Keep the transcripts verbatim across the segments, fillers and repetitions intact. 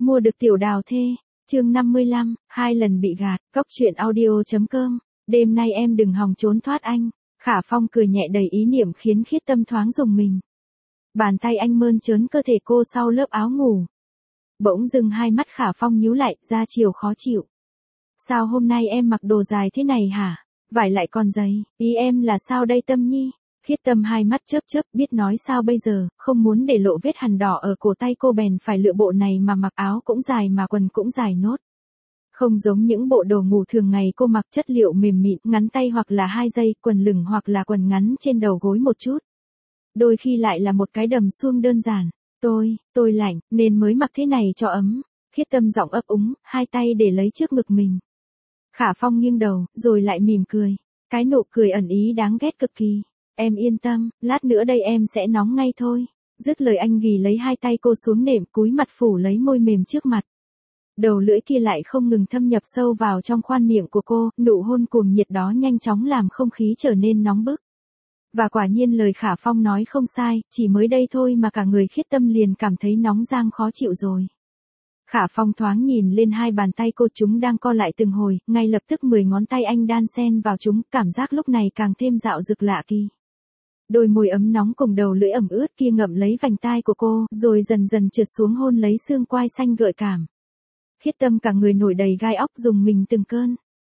Mua được tiểu đào thê, chương năm mươi lăm, hai lần bị gạt, cốc truyện audio.com, đêm nay em đừng hòng trốn thoát anh. Khả Phong cười nhẹ đầy ý niệm khiến Khiết Tâm thoáng rùng mình. Bàn tay anh mơn trớn cơ thể cô sau lớp áo ngủ. Bỗng dưng hai mắt Khả Phong nhíu lại, ra chiều khó chịu. Sao hôm nay em mặc đồ dài thế này hả? Vải lại còn dày, ý em là sao đây Tâm Nhi? Khiết Tâm hai mắt chớp chớp, biết nói sao bây giờ, không muốn để lộ vết hằn đỏ ở cổ tay cô bèn phải lựa bộ này mà mặc áo cũng dài mà quần cũng dài nốt. Không giống những bộ đồ ngủ thường ngày cô mặc chất liệu mềm mịn, ngắn tay hoặc là hai dây, quần lửng hoặc là quần ngắn trên đầu gối một chút. Đôi khi lại là một cái đầm suông đơn giản. Tôi, tôi lạnh, nên mới mặc thế này cho ấm. Khiết Tâm giọng ấp úng, hai tay để lấy trước ngực mình. Khả Phong nghiêng đầu, rồi lại mỉm cười. Cái nụ cười ẩn ý đáng ghét cực kỳ. Em yên tâm, lát nữa đây em sẽ nóng ngay thôi. Dứt lời anh ghì lấy hai tay cô xuống nệm, cúi mặt phủ lấy môi mềm trước mặt. Đầu lưỡi kia lại không ngừng thâm nhập sâu vào trong khoang miệng của cô, nụ hôn cuồng nhiệt đó nhanh chóng làm không khí trở nên nóng bức. Và quả nhiên lời Khả Phong nói không sai, chỉ mới đây thôi mà cả người Khiết Tâm liền cảm thấy nóng rang khó chịu rồi. Khả Phong thoáng nhìn lên hai bàn tay cô, chúng đang co lại từng hồi, ngay lập tức mười ngón tay anh đan xen vào chúng, cảm giác lúc này càng thêm dạo dực lạ kỳ. Đôi môi ấm nóng cùng đầu lưỡi ẩm ướt kia ngậm lấy vành tai của cô, rồi dần dần trượt xuống hôn lấy xương quai xanh gợi cảm. Khiết Tâm cả người nổi đầy gai óc rùng mình từng cơn.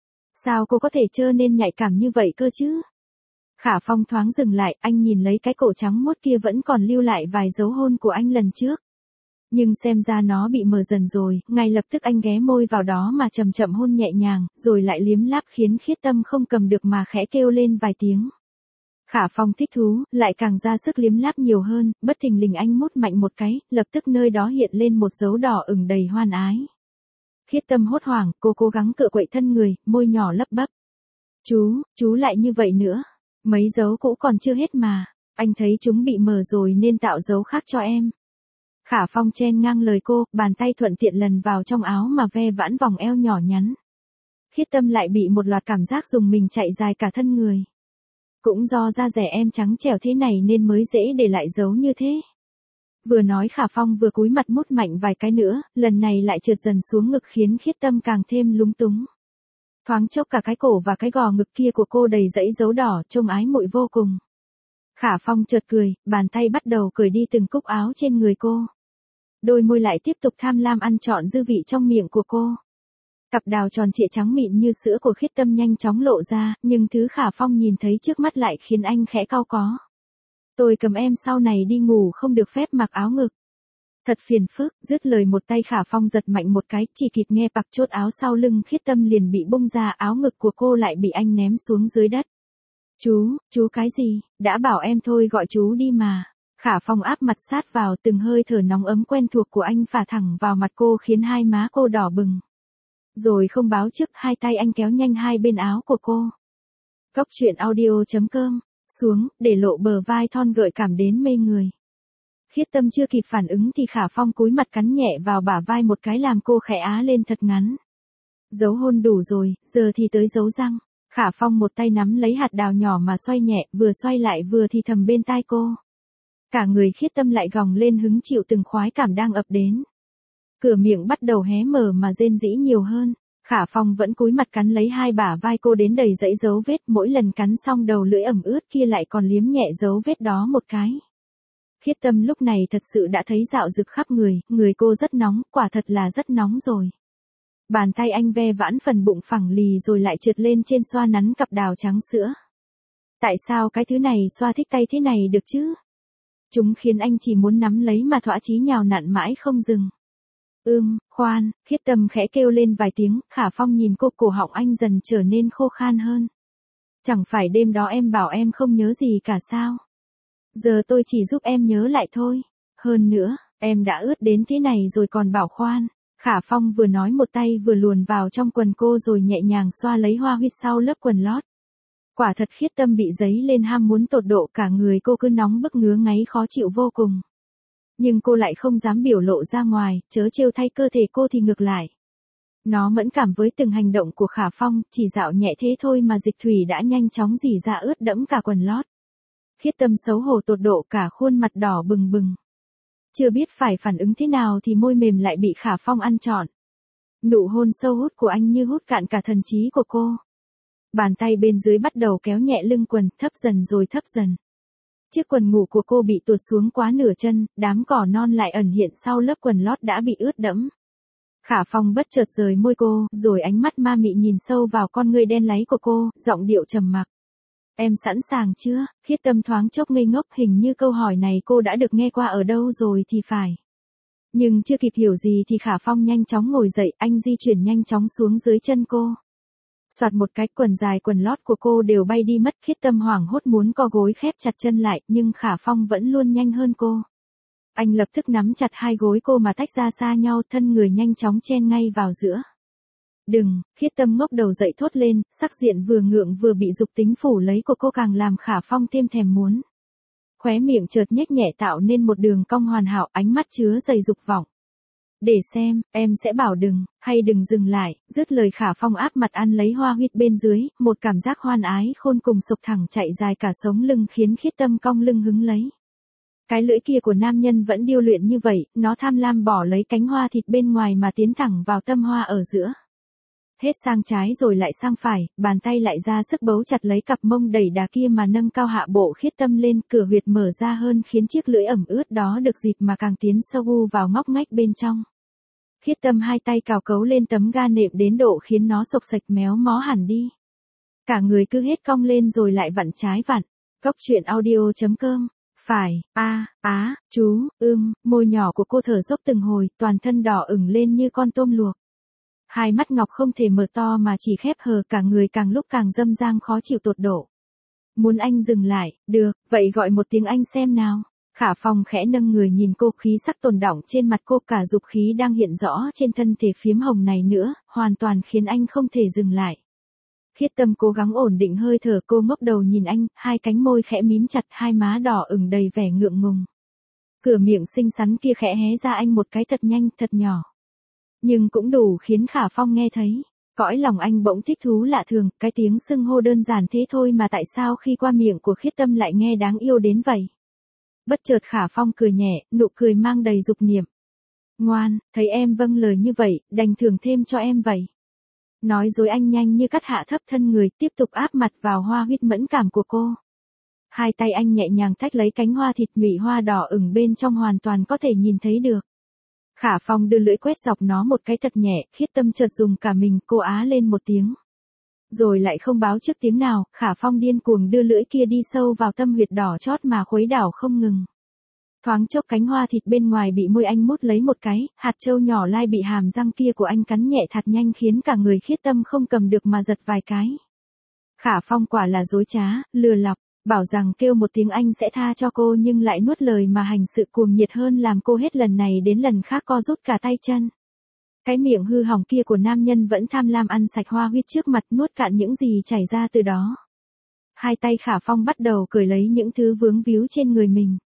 Sao cô có thể trơ nên nhạy cảm như vậy cơ chứ? Khả Phong thoáng dừng lại, anh nhìn lấy cái cổ trắng muốt kia vẫn còn lưu lại vài dấu hôn của anh lần trước. Nhưng xem ra nó bị mờ dần rồi, ngay lập tức anh ghé môi vào đó mà chậm chậm hôn nhẹ nhàng, rồi lại liếm láp khiến Khiết Tâm không cầm được mà khẽ kêu lên vài tiếng. Khả Phong thích thú, lại càng ra sức liếm láp nhiều hơn, bất thình lình anh mút mạnh một cái, lập tức nơi đó hiện lên một dấu đỏ ửng đầy hoan ái. Khiết Tâm hốt hoảng, cô cố gắng cựa quậy thân người, môi nhỏ lắp bắp. Chú, chú lại như vậy nữa. Mấy dấu cũ còn chưa hết mà. Anh thấy chúng bị mờ rồi nên tạo dấu khác cho em. Khả Phong chen ngang lời cô, bàn tay thuận tiện lần vào trong áo mà ve vãn vòng eo nhỏ nhắn. Khiết Tâm lại bị một loạt cảm giác rùng mình chạy dài cả thân người. Cũng do da rẻ em trắng trẻo thế này nên mới dễ để lại dấu như thế. Vừa nói Khả Phong vừa cúi mặt mút mạnh vài cái nữa, lần này lại trượt dần xuống ngực khiến Khiết Tâm càng thêm lúng túng. Thoáng chốc cả cái cổ và cái gò ngực kia của cô đầy dãy dấu đỏ, trông ái muội vô cùng. Khả Phong chợt cười, bàn tay bắt đầu cởi đi từng cúc áo trên người cô. Đôi môi lại tiếp tục tham lam ăn trọn dư vị trong miệng của cô. Cặp đào tròn trịa trắng mịn như sữa của Khiết Tâm nhanh chóng lộ ra, nhưng thứ Khả Phong nhìn thấy trước mắt lại khiến anh khẽ cau có. Tôi cầm em sau này đi ngủ không được phép mặc áo ngực. Thật phiền phức, dứt lời một tay Khả Phong giật mạnh một cái, chỉ kịp nghe pặc chốt áo sau lưng Khiết Tâm liền bị bung ra, áo ngực của cô lại bị anh ném xuống dưới đất. Chú, chú cái gì, đã bảo em thôi gọi chú đi mà. Khả Phong áp mặt sát vào, từng hơi thở nóng ấm quen thuộc của anh phả thẳng vào mặt cô khiến hai má cô đỏ bừng. Rồi không báo trước, hai tay anh kéo nhanh hai bên áo của cô. Cốc truyện audio.com, xuống, để lộ bờ vai thon gợi cảm đến mê người. Khiết Tâm chưa kịp phản ứng thì Khả Phong cúi mặt cắn nhẹ vào bả vai một cái làm cô khẽ á lên thật ngắn. Dấu hôn đủ rồi, giờ thì tới dấu răng. Khả Phong một tay nắm lấy hạt đào nhỏ mà xoay nhẹ, vừa xoay lại vừa thì thầm bên tai cô. Cả người Khiết Tâm lại gồng lên hứng chịu từng khoái cảm đang ập đến. Cửa miệng bắt đầu hé mở mà rên rỉ nhiều hơn. Khả Phong vẫn cúi mặt cắn lấy hai bả vai cô đến đầy dãy dấu vết, mỗi lần cắn xong đầu lưỡi ẩm ướt kia lại còn liếm nhẹ dấu vết đó một cái. Khiết Tâm lúc này thật sự đã thấy dạo rực khắp người, người cô rất nóng, quả thật là rất nóng rồi. Bàn tay anh ve vãn phần bụng phẳng lì rồi lại trượt lên trên xoa nắn cặp đào trắng sữa. Tại sao cái thứ này xoa thích tay thế này được chứ? Chúng khiến anh chỉ muốn nắm lấy mà thỏa chí nhào nặn mãi không dừng. Ưm, khoan, Khiết Tâm khẽ kêu lên vài tiếng, Khả Phong nhìn cô, cổ họng anh dần trở nên khô khan hơn. Chẳng phải đêm đó em bảo em không nhớ gì cả sao? Giờ tôi chỉ giúp em nhớ lại thôi. Hơn nữa, em đã ướt đến thế này rồi còn bảo khoan. Khả Phong vừa nói một tay vừa luồn vào trong quần cô rồi nhẹ nhàng xoa lấy hoa huyết sau lớp quần lót. Quả thật Khiết Tâm bị dấy lên ham muốn tột độ, cả người cô cứ nóng bức ngứa ngáy khó chịu vô cùng. Nhưng cô lại không dám biểu lộ ra ngoài, chớ trêu thay cơ thể cô thì ngược lại. Nó mẫn cảm với từng hành động của Khả Phong, chỉ dạo nhẹ thế thôi mà dịch thủy đã nhanh chóng rỉ ra ướt đẫm cả quần lót. Khiết Tâm xấu hổ tột độ, cả khuôn mặt đỏ bừng bừng. Chưa biết phải phản ứng thế nào thì môi mềm lại bị Khả Phong ăn trọn. Nụ hôn sâu hút của anh như hút cạn cả thần trí của cô. Bàn tay bên dưới bắt đầu kéo nhẹ lưng quần, thấp dần rồi thấp dần. Chiếc quần ngủ của cô bị tuột xuống quá nửa chân, đám cỏ non lại ẩn hiện sau lớp quần lót đã bị ướt đẫm. Khả Phong bất chợt rời môi cô, rồi ánh mắt ma mị nhìn sâu vào con ngươi đen láy của cô, giọng điệu trầm mặc. Em sẵn sàng chưa? Khiết Tâm thoáng chốc ngây ngốc, hình như câu hỏi này cô đã được nghe qua ở đâu rồi thì phải. Nhưng chưa kịp hiểu gì thì Khả Phong nhanh chóng ngồi dậy, anh di chuyển nhanh chóng xuống dưới chân cô. Soạt một cái, quần dài quần lót của cô đều bay đi mất. Khiết Tâm hoảng hốt muốn co gối khép chặt chân lại, nhưng Khả Phong vẫn luôn nhanh hơn cô. Anh lập tức nắm chặt hai gối cô mà tách ra xa nhau, thân người nhanh chóng chen ngay vào giữa. Đừng, Khiết Tâm ngóc đầu dậy thốt lên, sắc diện vừa ngượng vừa bị dục tính phủ lấy của cô càng làm Khả Phong thêm thèm muốn. Khóe miệng chợt nhếch nhẹ tạo nên một đường cong hoàn hảo, ánh mắt chứa đầy dục vọng. Để xem, em sẽ bảo đừng, hay đừng dừng lại. Dứt lời Khả Phong áp mặt ăn lấy hoa huyết bên dưới, một cảm giác hoan ái khôn cùng sộc thẳng chạy dài cả sống lưng khiến Khiết Tâm cong lưng hứng lấy. Cái lưỡi kia của nam nhân vẫn điêu luyện như vậy, nó tham lam bỏ lấy cánh hoa thịt bên ngoài mà tiến thẳng vào tâm hoa ở giữa. Hết sang trái rồi lại sang phải, bàn tay lại ra sức bấu chặt lấy cặp mông đẩy đà kia mà nâng cao hạ bộ Khiết Tâm lên, cửa huyệt mở ra hơn khiến chiếc lưỡi ẩm ướt đó được dịp mà càng tiến sâu u vào ngóc ngách bên trong. Khiết Tâm hai tay cào cấu lên tấm ga nệm đến độ khiến nó sộc sạch méo mó hẳn đi. Cả người cứ hết cong lên rồi lại vặn trái vặn. Cốc truyện audio chấm com. Phải, a, á, chú, ưm, môi nhỏ của cô thở dốc từng hồi, toàn thân đỏ ửng lên như con tôm luộc. Hai mắt ngọc không thể mở to mà chỉ khép hờ, cả người càng lúc càng dâm dang khó chịu tột độ. Muốn anh dừng lại, được, vậy gọi một tiếng anh xem nào. Khả Phong khẽ nâng người nhìn cô, khí sắc tồn đọng trên mặt cô, cả dục khí đang hiện rõ trên thân thể phiếm hồng này nữa, hoàn toàn khiến anh không thể dừng lại. Khiết Tâm cố gắng ổn định hơi thở, cô ngốc đầu nhìn anh, hai cánh môi khẽ mím chặt, hai má đỏ ửng đầy vẻ ngượng ngùng. Cửa miệng xinh xắn kia khẽ hé ra anh một cái thật nhanh, thật nhỏ. Nhưng cũng đủ khiến Khả Phong nghe thấy. Cõi lòng anh bỗng thích thú lạ thường, cái tiếng xưng hô đơn giản thế thôi mà tại sao khi qua miệng của Khiết Tâm lại nghe đáng yêu đến vậy. Bất chợt Khả Phong cười nhẹ, nụ cười mang đầy dục niệm. Ngoan, thấy em vâng lời như vậy, đành thưởng thêm cho em vậy. Nói dối anh nhanh như cắt hạ thấp thân người, tiếp tục áp mặt vào hoa huyết mẫn cảm của cô. Hai tay anh nhẹ nhàng tách lấy cánh hoa thịt, nhụy hoa đỏ ửng bên trong hoàn toàn có thể nhìn thấy được. Khả Phong đưa lưỡi quét dọc nó một cái thật nhẹ, Khiết Tâm chợt dùng cả mình, cô á lên một tiếng. Rồi lại không báo trước tiếng nào, Khả Phong điên cuồng đưa lưỡi kia đi sâu vào tâm huyệt đỏ chót mà khuấy đảo không ngừng. Thoáng chốc cánh hoa thịt bên ngoài bị môi anh mút lấy một cái, hạt trâu nhỏ lai bị hàm răng kia của anh cắn nhẹ thật nhanh khiến cả người Khiết Tâm không cầm được mà giật vài cái. Khả Phong quả là dối trá, lừa lọc, bảo rằng kêu một tiếng anh sẽ tha cho cô nhưng lại nuốt lời mà hành sự cuồng nhiệt hơn, làm cô hết lần này đến lần khác co rút cả tay chân. Cái miệng hư hỏng kia của nam nhân vẫn tham lam ăn sạch hoa huyết trước mặt, nuốt cạn những gì chảy ra từ đó. Hai tay Khả Phong bắt đầu cởi lấy những thứ vướng víu trên người mình.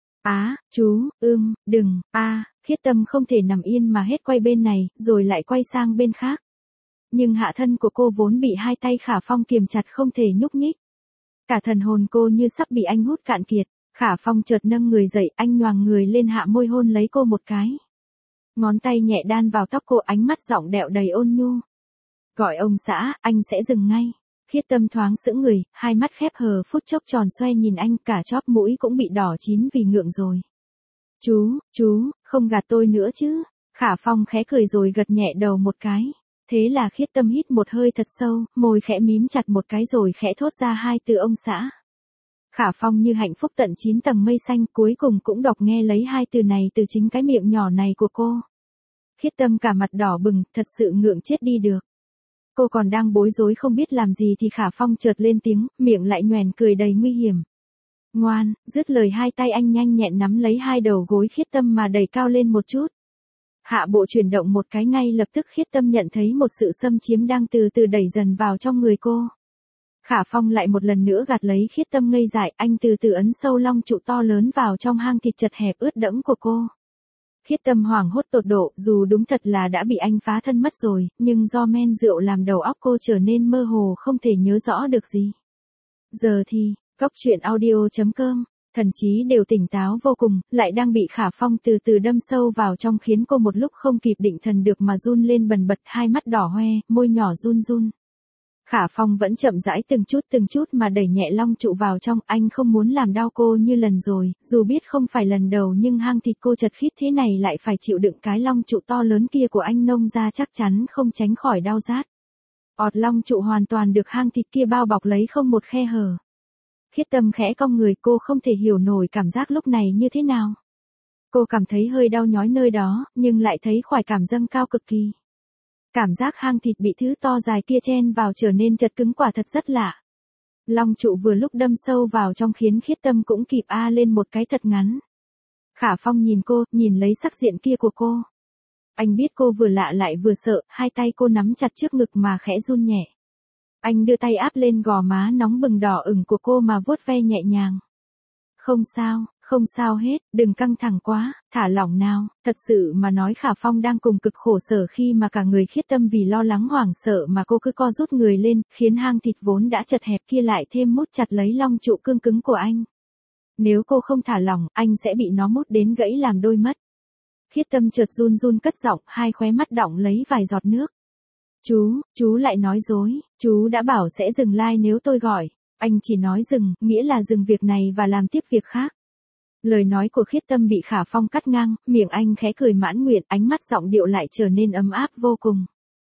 Á, chú, ưm, đừng, a, Khiết Tâm không thể nằm yên mà hết quay bên này, rồi lại quay sang bên khác. Nhưng hạ thân của cô vốn bị hai tay Khả Phong kiềm chặt không thể nhúc nhích. Cả thần hồn cô như sắp bị anh hút cạn kiệt. Khả Phong chợt nâng người dậy, anh nhoàng người lên hạ môi hôn lấy cô một cái. Ngón tay nhẹ đan vào tóc cô, ánh mắt giọng đẹo đầy ôn nhu. Gọi ông xã, anh sẽ dừng ngay. Khiết Tâm thoáng sững người, hai mắt khép hờ phút chốc tròn xoe nhìn anh, cả chóp mũi cũng bị đỏ chín vì ngượng rồi. Chú, chú, không gạt tôi nữa chứ. Khả Phong khẽ cười rồi gật nhẹ đầu một cái. Thế là Khiết Tâm hít một hơi thật sâu, môi khẽ mím chặt một cái rồi khẽ thốt ra hai từ ông xã. Khả Phong như hạnh phúc tận chín tầng mây xanh, cuối cùng cũng đọc nghe lấy hai từ này từ chính cái miệng nhỏ này của cô. Khiết Tâm cả mặt đỏ bừng, thật sự ngượng chết đi được. Cô còn đang bối rối không biết làm gì thì Khả Phong chợt lên tiếng, miệng lại nhoẻn cười đầy nguy hiểm. Ngoan, dứt lời hai tay anh nhanh nhẹn nắm lấy hai đầu gối Khiết Tâm mà đẩy cao lên một chút. Hạ bộ chuyển động một cái, ngay lập tức Khiết Tâm nhận thấy một sự xâm chiếm đang từ từ đẩy dần vào trong người cô. Khả Phong lại một lần nữa gạt lấy Khiết Tâm ngây dại, anh từ từ ấn sâu long trụ to lớn vào trong hang thịt chật hẹp ướt đẫm của cô. Khiết Tâm hoảng hốt tột độ, dù đúng thật là đã bị anh phá thân mất rồi, nhưng do men rượu làm đầu óc cô trở nên mơ hồ không thể nhớ rõ được gì. Giờ thì, cốc truyện audio chấm com Thần trí đều tỉnh táo vô cùng, lại đang bị Khả Phong từ từ đâm sâu vào trong khiến cô một lúc không kịp định thần được mà run lên bần bật, hai mắt đỏ hoe, môi nhỏ run run. Khả Phong vẫn chậm rãi từng chút từng chút mà đẩy nhẹ long trụ vào trong, anh không muốn làm đau cô như lần rồi, dù biết không phải lần đầu nhưng hang thịt cô chật khít thế này lại phải chịu đựng cái long trụ to lớn kia của anh nông ra chắc chắn không tránh khỏi đau rát. Ọt long trụ hoàn toàn được hang thịt kia bao bọc lấy không một khe hở. Khiết Tâm khẽ cong người, cô không thể hiểu nổi cảm giác lúc này như thế nào. Cô cảm thấy hơi đau nhói nơi đó, nhưng lại thấy khoái cảm dâng cao cực kỳ. Cảm giác hang thịt bị thứ to dài kia chen vào trở nên chật cứng quả thật rất lạ. Long trụ vừa lúc đâm sâu vào trong khiến Khiết Tâm cũng kịp a lên một cái thật ngắn. Khả Phong nhìn cô, nhìn lấy sắc diện kia của cô. Anh biết cô vừa lạ lại vừa sợ, hai tay cô nắm chặt trước ngực mà khẽ run nhẹ. Anh đưa tay áp lên gò má nóng bừng đỏ ửng của cô mà vuốt ve nhẹ nhàng. Không sao, không sao hết, đừng căng thẳng quá, thả lỏng nào. Thật sự mà nói Khả Phong đang cùng cực khổ sở khi mà cả người Khiết Tâm vì lo lắng hoảng sợ mà cô cứ co rút người lên, khiến hang thịt vốn đã chật hẹp kia lại thêm mút chặt lấy long trụ cương cứng của anh. Nếu cô không thả lỏng, anh sẽ bị nó mút đến gãy làm đôi mất. Khiết Tâm chợt run run cất giọng, hai khóe mắt đọng lấy vài giọt nước. Chú, chú lại nói dối, chú đã bảo sẽ dừng like nếu tôi gọi. Anh chỉ nói dừng, nghĩa là dừng việc này và làm tiếp việc khác. Lời nói của Khiết Tâm bị Khả Phong cắt ngang, miệng anh khẽ cười mãn nguyện, ánh mắt giọng điệu lại trở nên ấm áp vô cùng.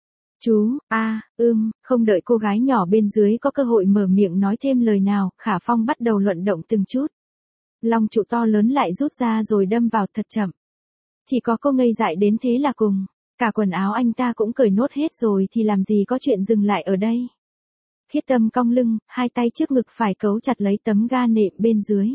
Chú, a, à, ưm, không đợi cô gái nhỏ bên dưới có cơ hội mở miệng nói thêm lời nào, Khả Phong bắt đầu luận động từng chút. Long trụ to lớn lại rút ra rồi đâm vào thật chậm. Chỉ có cô ngây dại đến thế là cùng. Cả quần áo anh ta cũng cởi nốt hết rồi thì làm gì có chuyện dừng lại ở đây. Khiết Tâm cong lưng, hai tay trước ngực phải cấu chặt lấy tấm ga nệm bên dưới.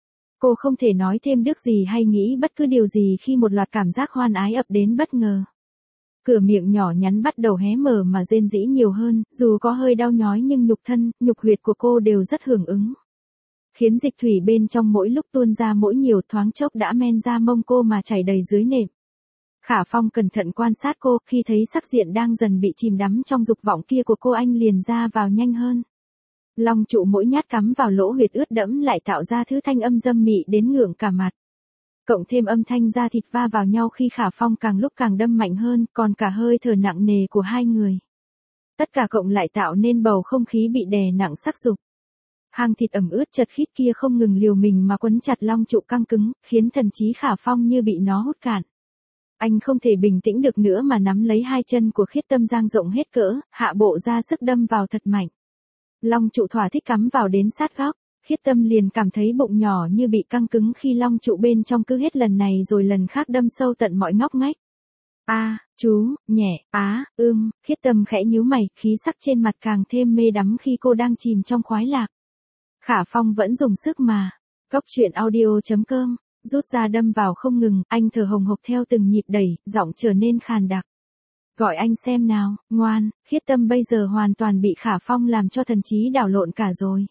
Cô không thể nói thêm được gì hay nghĩ bất cứ điều gì khi một loạt cảm giác hoan ái ập đến bất ngờ. Cửa miệng nhỏ nhắn bắt đầu hé mở mà rên rỉ nhiều hơn, dù có hơi đau nhói nhưng nhục thân, nhục huyệt của cô đều rất hưởng ứng. Khiến dịch thủy bên trong mỗi lúc tuôn ra mỗi nhiều thoáng chốc đã men ra mông cô mà chảy đầy dưới nệm. Khả Phong cẩn thận quan sát cô, khi thấy sắc diện đang dần bị chìm đắm trong dục vọng kia của cô anh liền ra vào nhanh hơn. Long trụ mỗi nhát cắm vào lỗ huyệt ướt đẫm lại tạo ra thứ thanh âm dâm mị đến ngượng cả mặt. Cộng thêm âm thanh da thịt va vào nhau khi Khả Phong càng lúc càng đâm mạnh hơn, còn cả hơi thở nặng nề của hai người. Tất cả cộng lại tạo nên bầu không khí bị đè nặng sắc dục. Hang thịt ẩm ướt chật khít kia không ngừng liều mình mà quấn chặt long trụ căng cứng, khiến thần trí Khả Phong như bị nó hút cạn. Anh không thể bình tĩnh được nữa mà nắm lấy hai chân của Khiết Tâm dang rộng hết cỡ, hạ bộ ra sức đâm vào thật mạnh. Long trụ thỏa thích cắm vào đến sát góc, Khiết Tâm liền cảm thấy bụng nhỏ như bị căng cứng khi long trụ bên trong cứ hết lần này rồi lần khác đâm sâu tận mọi ngóc ngách. A, à, chú, nhẹ, á, ưm, Khiết Tâm khẽ nhíu mày, khí sắc trên mặt càng thêm mê đắm khi cô đang chìm trong khoái lạc. Khả Phong vẫn dùng sức mà. Góc truyện audio chấm com, rút ra đâm vào không ngừng, anh thở hồng hộc theo từng nhịp đẩy, giọng trở nên khàn đặc. Gọi anh xem nào, ngoan. Khiết Tâm bây giờ hoàn toàn bị Khả Phong làm cho thần trí đảo lộn cả rồi.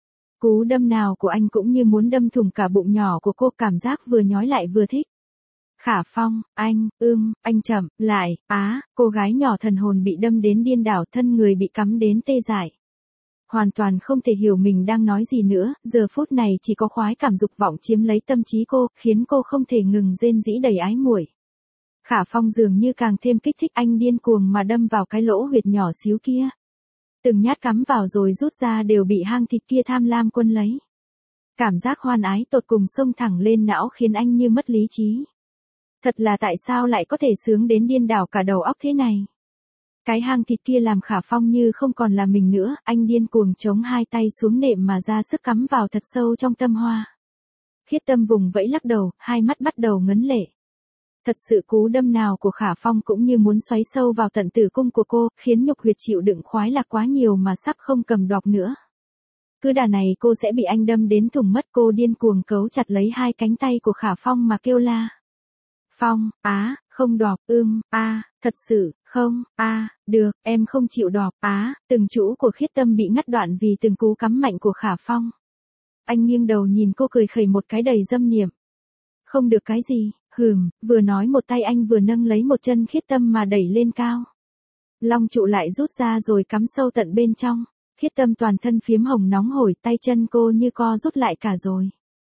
Cú đâm nào của anh cũng như muốn đâm thủng cả bụng nhỏ của cô, cảm giác vừa nhói lại vừa thích. Khả Phong, anh, ưm, anh chậm, lại, á, cô gái nhỏ thần hồn bị đâm đến điên đảo, thân người bị cắm đến tê dại. Hoàn toàn không thể hiểu mình đang nói gì nữa, giờ phút này chỉ có khoái cảm dục vọng chiếm lấy tâm trí cô, khiến cô không thể ngừng rên rỉ đầy ái muội. Khả Phong dường như càng thêm kích thích anh điên cuồng mà đâm vào cái lỗ huyệt nhỏ xíu kia. Từng nhát cắm vào rồi rút ra đều bị hang thịt kia tham lam quân lấy. Cảm giác hoan ái tột cùng xông thẳng lên não khiến anh như mất lý trí. Thật là tại sao lại có thể sướng đến điên đảo cả đầu óc thế này. Cái hang thịt kia làm Khả Phong như không còn là mình nữa, anh điên cuồng chống hai tay xuống nệm mà ra sức cắm vào thật sâu trong tâm hoa. Khiết Tâm vùng vẫy lắc đầu, hai mắt bắt đầu ngấn lệ. Thật sự cú đâm nào của Khả Phong cũng như muốn xoáy sâu vào tận tử cung của cô, khiến nhục huyệt chịu đựng khoái lạc quá nhiều mà sắp không cầm đọc nữa. Cứ đà này cô sẽ bị anh đâm đến thủng mất, cô điên cuồng cấu chặt lấy hai cánh tay của Khả Phong mà kêu la. Phong, á, không đọc, ưm, a, thật sự, không, a, được, em không chịu đọc, á, từng chữ của Khiết Tâm bị ngắt đoạn vì từng cú cắm mạnh của Khả Phong. Anh nghiêng đầu nhìn cô cười khẩy một cái đầy dâm niệm. Không được cái gì, hừm, vừa nói một tay anh vừa nâng lấy một chân Khiết Tâm mà đẩy lên cao. Long trụ lại rút ra rồi cắm sâu tận bên trong. Khiết Tâm toàn thân phiếm hồng nóng hổi, tay chân cô như co rút lại cả rồi.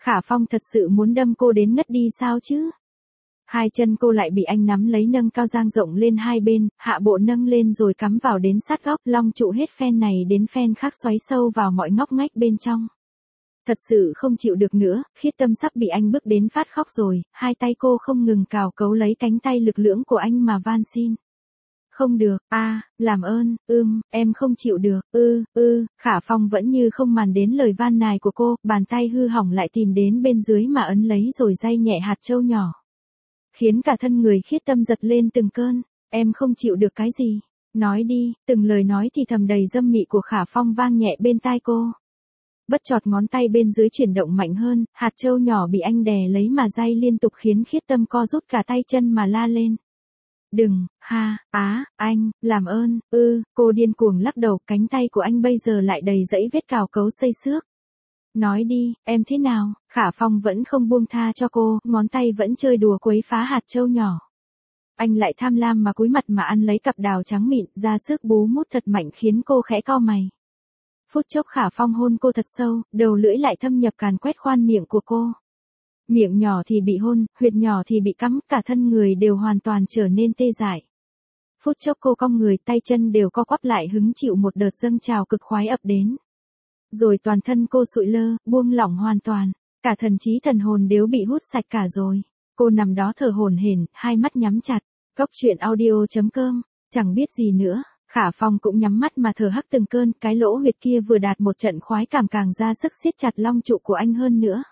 Khả Phong thật sự muốn đâm cô đến ngất đi sao chứ? Hai chân cô lại bị anh nắm lấy nâng cao dang rộng lên hai bên, hạ bộ nâng lên rồi cắm vào đến sát góc, long trụ hết phen này đến phen khác xoáy sâu vào mọi ngóc ngách bên trong. Thật sự không chịu được nữa, Khiết Tâm sắp bị anh bức đến phát khóc rồi, hai tay cô không ngừng cào cấu lấy cánh tay lực lưỡng của anh mà van xin. Không được, a, à, làm ơn, ưm, em không chịu được, ư, ư, Khả Phong vẫn như không màng đến lời van nài của cô, bàn tay hư hỏng lại tìm đến bên dưới mà ấn lấy rồi day nhẹ hạt châu nhỏ. Khiến cả thân người Khiết Tâm giật lên từng cơn, em không chịu được cái gì, nói đi, từng lời nói thì thầm đầy dâm mị của Khả Phong vang nhẹ bên tai cô. Bất chợt ngón tay bên dưới chuyển động mạnh hơn, hạt châu nhỏ bị anh đè lấy mà day liên tục khiến Khiết Tâm co rút cả tay chân mà la lên. Đừng, ha, á, anh, làm ơn, ư, cô điên cuồng lắc đầu, cánh tay của anh bây giờ lại đầy dẫy vết cào cấu xây xước. Nói đi, em thế nào? Khả Phong vẫn không buông tha cho cô, ngón tay vẫn chơi đùa quấy phá hạt châu nhỏ. Anh lại tham lam mà cúi mặt mà ăn lấy cặp đào trắng mịn, ra sức bú mút thật mạnh khiến cô khẽ cau mày. Phút chốc Khả Phong hôn cô thật sâu, đầu lưỡi lại thâm nhập càn quét khoan miệng của cô. Miệng nhỏ thì bị hôn, huyệt nhỏ thì bị cắm, cả thân người đều hoàn toàn trở nên tê dại. Phút chốc cô cong người, tay chân đều co quắp lại hứng chịu một đợt dâng trào cực khoái ập đến. Rồi toàn thân cô sụi lơ, buông lỏng hoàn toàn, cả thần trí thần hồn đều bị hút sạch cả rồi. Cô nằm đó thở hổn hển, hai mắt nhắm chặt. Cốc truyện audio chấm com, chẳng biết gì nữa. Khả Phong cũng nhắm mắt mà thở hắt từng cơn, cái lỗ huyệt kia vừa đạt một trận khoái cảm càng ra sức siết chặt long trụ của anh hơn nữa.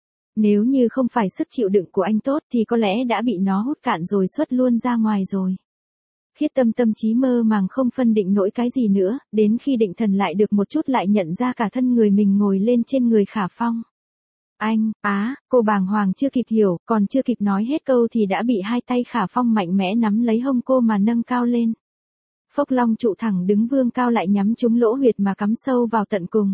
Nếu như không phải sức chịu đựng của anh tốt thì có lẽ đã bị nó hút cạn rồi xuất luôn ra ngoài rồi. Khiết Tâm tâm trí mơ màng không phân định nổi cái gì nữa, đến khi định thần lại được một chút lại nhận ra cả thân người mình ngồi lên trên người Khả Phong. Anh, á, cô bàng hoàng chưa kịp hiểu, còn chưa kịp nói hết câu thì đã bị hai tay Khả Phong mạnh mẽ nắm lấy hông cô mà nâng cao lên. Phốc long trụ thẳng đứng vương cao lại nhắm trúng lỗ huyệt mà cắm sâu vào tận cùng.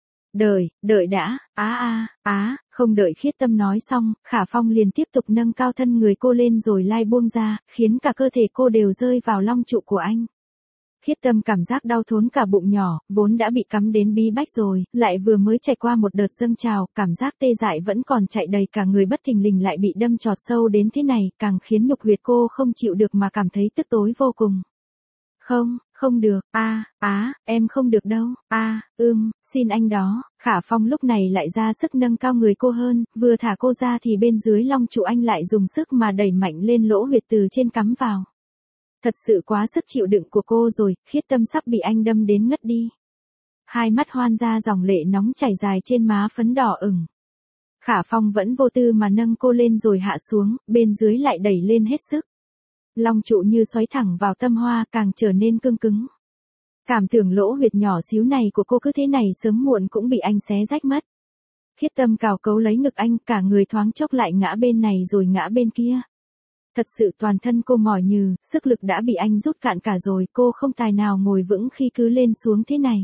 Đợi, đợi đã, á a, á, không đợi Khiết Tâm nói xong, Khả Phong liền tiếp tục nâng cao thân người cô lên rồi lai buông ra, khiến cả cơ thể cô đều rơi vào long trụ của anh. Khiết Tâm cảm giác đau thốn cả bụng nhỏ, vốn đã bị cắm đến bí bách rồi, lại vừa mới trải qua một đợt dâng trào, cảm giác tê dại vẫn còn chạy đầy cả người bất thình lình lại bị đâm chọt sâu đến thế này, càng khiến nhục huyệt cô không chịu được mà cảm thấy tức tối vô cùng. Không, không được, a, á, em không được đâu, a, ưm, xin anh đó. Khả Phong lúc này lại ra sức nâng cao người cô hơn, vừa thả cô ra thì bên dưới long trụ anh lại dùng sức mà đẩy mạnh lên lỗ huyệt từ trên cắm vào. Thật sự quá sức chịu đựng của cô rồi, Khiết Tâm sắp bị anh đâm đến ngất đi. Hai mắt hoan ra dòng lệ nóng chảy dài trên má phấn đỏ ửng. Khả Phong vẫn vô tư mà nâng cô lên rồi hạ xuống, bên dưới lại đẩy lên hết sức. Long trụ như xoáy thẳng vào tâm hoa càng trở nên cương cứng. Cảm tưởng lỗ huyệt nhỏ xíu này của cô cứ thế này sớm muộn cũng bị anh xé rách mất. Khiết Tâm cào cấu lấy ngực anh, cả người thoáng chốc lại ngã bên này rồi ngã bên kia. Thật sự toàn thân cô mỏi nhừ, sức lực đã bị anh rút cạn cả rồi, cô không tài nào ngồi vững khi cứ lên xuống thế này.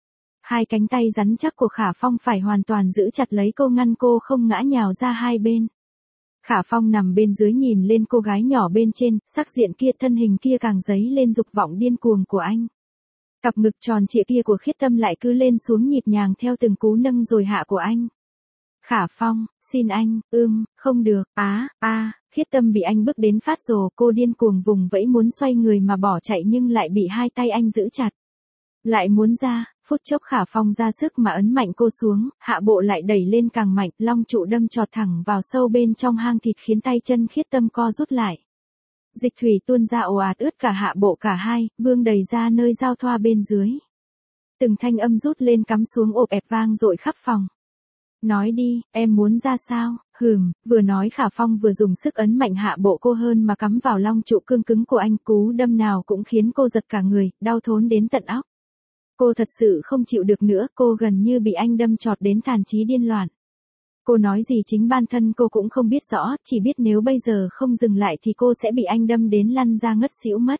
Hai cánh tay rắn chắc của Khả Phong phải hoàn toàn giữ chặt lấy cô ngăn cô không ngã nhào ra hai bên. Khả Phong nằm bên dưới nhìn lên cô gái nhỏ bên trên, sắc diện kia thân hình kia càng dấy lên dục vọng điên cuồng của anh. Cặp ngực tròn trịa kia của Khiết Tâm lại cứ lên xuống nhịp nhàng theo từng cú nâng rồi hạ của anh. Khả Phong, xin anh, ưm, không được, á, a, Khiết Tâm bị anh bức đến phát rồ, cô điên cuồng vùng vẫy muốn xoay người mà bỏ chạy nhưng lại bị hai tay anh giữ chặt. Lại muốn ra, phút chốc Khả Phong ra sức mà ấn mạnh cô xuống, hạ bộ lại đẩy lên càng mạnh, long trụ đâm chọt thẳng vào sâu bên trong hang thịt khiến tay chân Khiết Tâm co rút lại. Dịch thủy tuôn ra ồ ạt ướt cả hạ bộ cả hai, vương đầy ra nơi giao thoa bên dưới. Từng thanh âm rút lên cắm xuống ộp ẹp vang dội khắp phòng. Nói đi, em muốn ra sao? Hừm, vừa nói Khả Phong vừa dùng sức ấn mạnh hạ bộ cô hơn mà cắm vào long trụ cương cứng của anh, cú đâm nào cũng khiến cô giật cả người, đau thốn đến tận óc. Cô thật sự không chịu được nữa, cô gần như bị anh đâm chọt đến tàn trí điên loạn. Cô nói gì chính bản thân cô cũng không biết rõ, chỉ biết nếu bây giờ không dừng lại thì cô sẽ bị anh đâm đến lăn ra ngất xỉu mất.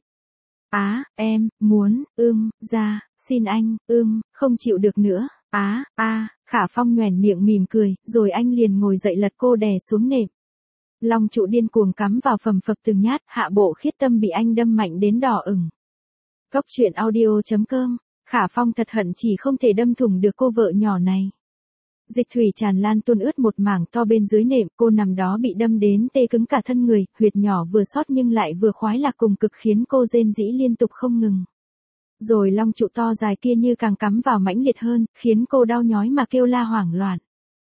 Á, em, muốn, ưm, ra, xin anh, ưm, không chịu được nữa, á, a, Khả Phong nhoẻn miệng mỉm cười, rồi anh liền ngồi dậy lật cô đè xuống nệm. Long trụ điên cuồng cắm vào phầm phập từng nhát, hạ bộ Khiết Tâm bị anh đâm mạnh đến đỏ ửng. Cốc truyện audio chấm com, Khả Phong thật hận chỉ không thể đâm thủng được cô vợ nhỏ này. Dịch thủy tràn lan tuôn ướt một mảng to bên dưới nệm, cô nằm đó bị đâm đến tê cứng cả thân người, huyệt nhỏ vừa xót nhưng lại vừa khoái lạc cùng cực khiến cô rên rỉ liên tục không ngừng. Rồi long trụ to dài kia như càng cắm vào mãnh liệt hơn, khiến cô đau nhói mà kêu la hoảng loạn.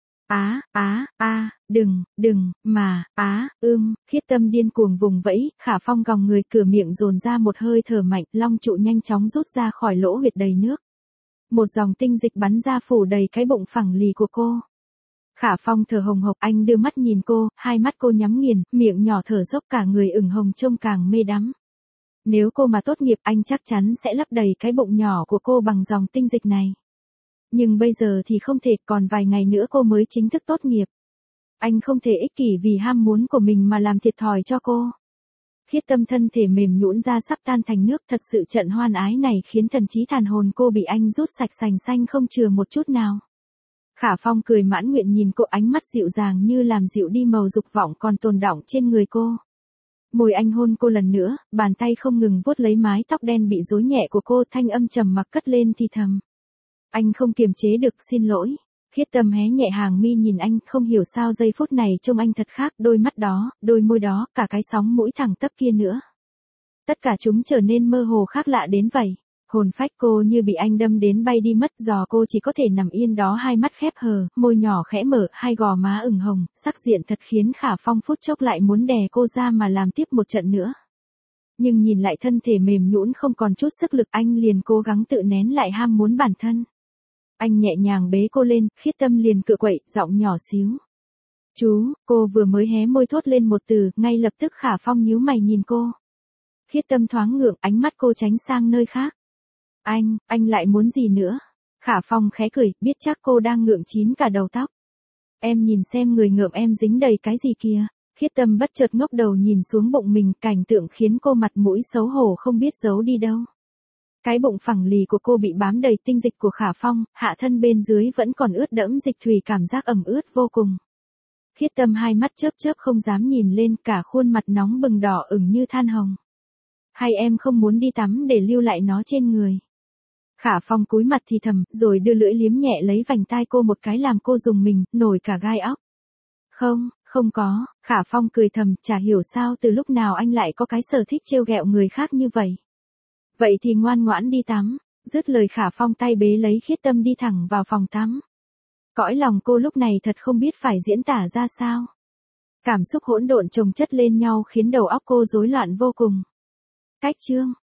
Á, á, a, đừng, đừng, mà, á, ưm, Khiết Tâm điên cuồng vùng vẫy, Khả Phong gòng người cửa miệng dồn ra một hơi thở mạnh, long trụ nhanh chóng rút ra khỏi lỗ huyệt đầy nước. Một dòng tinh dịch bắn ra phủ đầy cái bụng phẳng lì của cô. Khả Phong thở hồng hộc, anh đưa mắt nhìn cô, hai mắt cô nhắm nghiền, miệng nhỏ thở dốc cả người ửng hồng trông càng mê đắm. Nếu cô mà tốt nghiệp anh chắc chắn sẽ lấp đầy cái bụng nhỏ của cô bằng dòng tinh dịch này. Nhưng bây giờ thì không thể, còn vài ngày nữa cô mới chính thức tốt nghiệp. Anh không thể ích kỷ vì ham muốn của mình mà làm thiệt thòi cho cô. Khiết Tâm thân thể mềm nhũn ra sắp tan thành nước, thật sự trận hoan ái này khiến thần trí tàn hồn cô bị anh rút sạch sành xanh không chừa một chút nào. Khả Phong cười mãn nguyện nhìn cô, ánh mắt dịu dàng như làm dịu đi màu dục vọng còn tồn đọng trên người cô. Môi anh hôn cô lần nữa, bàn tay không ngừng vuốt lấy mái tóc đen bị rối nhẹ của cô, thanh âm trầm mặc cất lên thì thầm. Anh không kiềm chế được, xin lỗi. Khiết Tâm hé nhẹ hàng mi nhìn anh, không hiểu sao giây phút này trông anh thật khác, đôi mắt đó, đôi môi đó, cả cái sóng mũi thẳng tắp kia nữa. Tất cả chúng trở nên mơ hồ khác lạ đến vậy. Hồn phách cô như bị anh đâm đến bay đi mất, giò cô chỉ có thể nằm yên đó, hai mắt khép hờ, môi nhỏ khẽ mở, hai gò má ửng hồng, sắc diện thật khiến Khả Phong phút chốc lại muốn đè cô ra mà làm tiếp một trận nữa. Nhưng nhìn lại thân thể mềm nhũn không còn chút sức lực, anh liền cố gắng tự nén lại ham muốn bản thân. Anh nhẹ nhàng bế cô lên, Khiết Tâm liền cựa quậy, giọng nhỏ xíu. Chú, cô vừa mới hé môi thốt lên một từ, ngay lập tức Khả Phong nhíu mày nhìn cô. Khiết Tâm thoáng ngượng, ánh mắt cô tránh sang nơi khác. Anh, anh lại muốn gì nữa? Khả Phong khẽ cười, biết chắc cô đang ngượng chín cả đầu tóc. Em nhìn xem người ngợm em dính đầy cái gì kìa. Khiết Tâm bất chợt ngốc đầu nhìn xuống bụng mình, cảnh tượng khiến cô mặt mũi xấu hổ không biết giấu đi đâu. Cái bụng phẳng lì của cô bị bám đầy tinh dịch của Khả Phong, hạ thân bên dưới vẫn còn ướt đẫm dịch thủy, cảm giác ẩm ướt vô cùng. Khiết Tâm hai mắt chớp chớp không dám nhìn lên, cả khuôn mặt nóng bừng đỏ ửng như than hồng. Hay em không muốn đi tắm để lưu lại nó trên người? Khả Phong cúi mặt thì thầm, rồi đưa lưỡi liếm nhẹ lấy vành tai cô một cái làm cô rùng mình, nổi cả gai óc. Không, không có. Khả Phong cười thầm, chả hiểu sao từ lúc nào anh lại có cái sở thích trêu ghẹo người khác như vậy. Vậy thì ngoan ngoãn đi tắm. Dứt lời Khả Phong tay bế lấy Khiết Tâm đi thẳng vào phòng tắm. Cõi lòng cô lúc này thật không biết phải diễn tả ra sao. Cảm xúc hỗn độn chồng chất lên nhau khiến đầu óc cô rối loạn vô cùng. Cách chương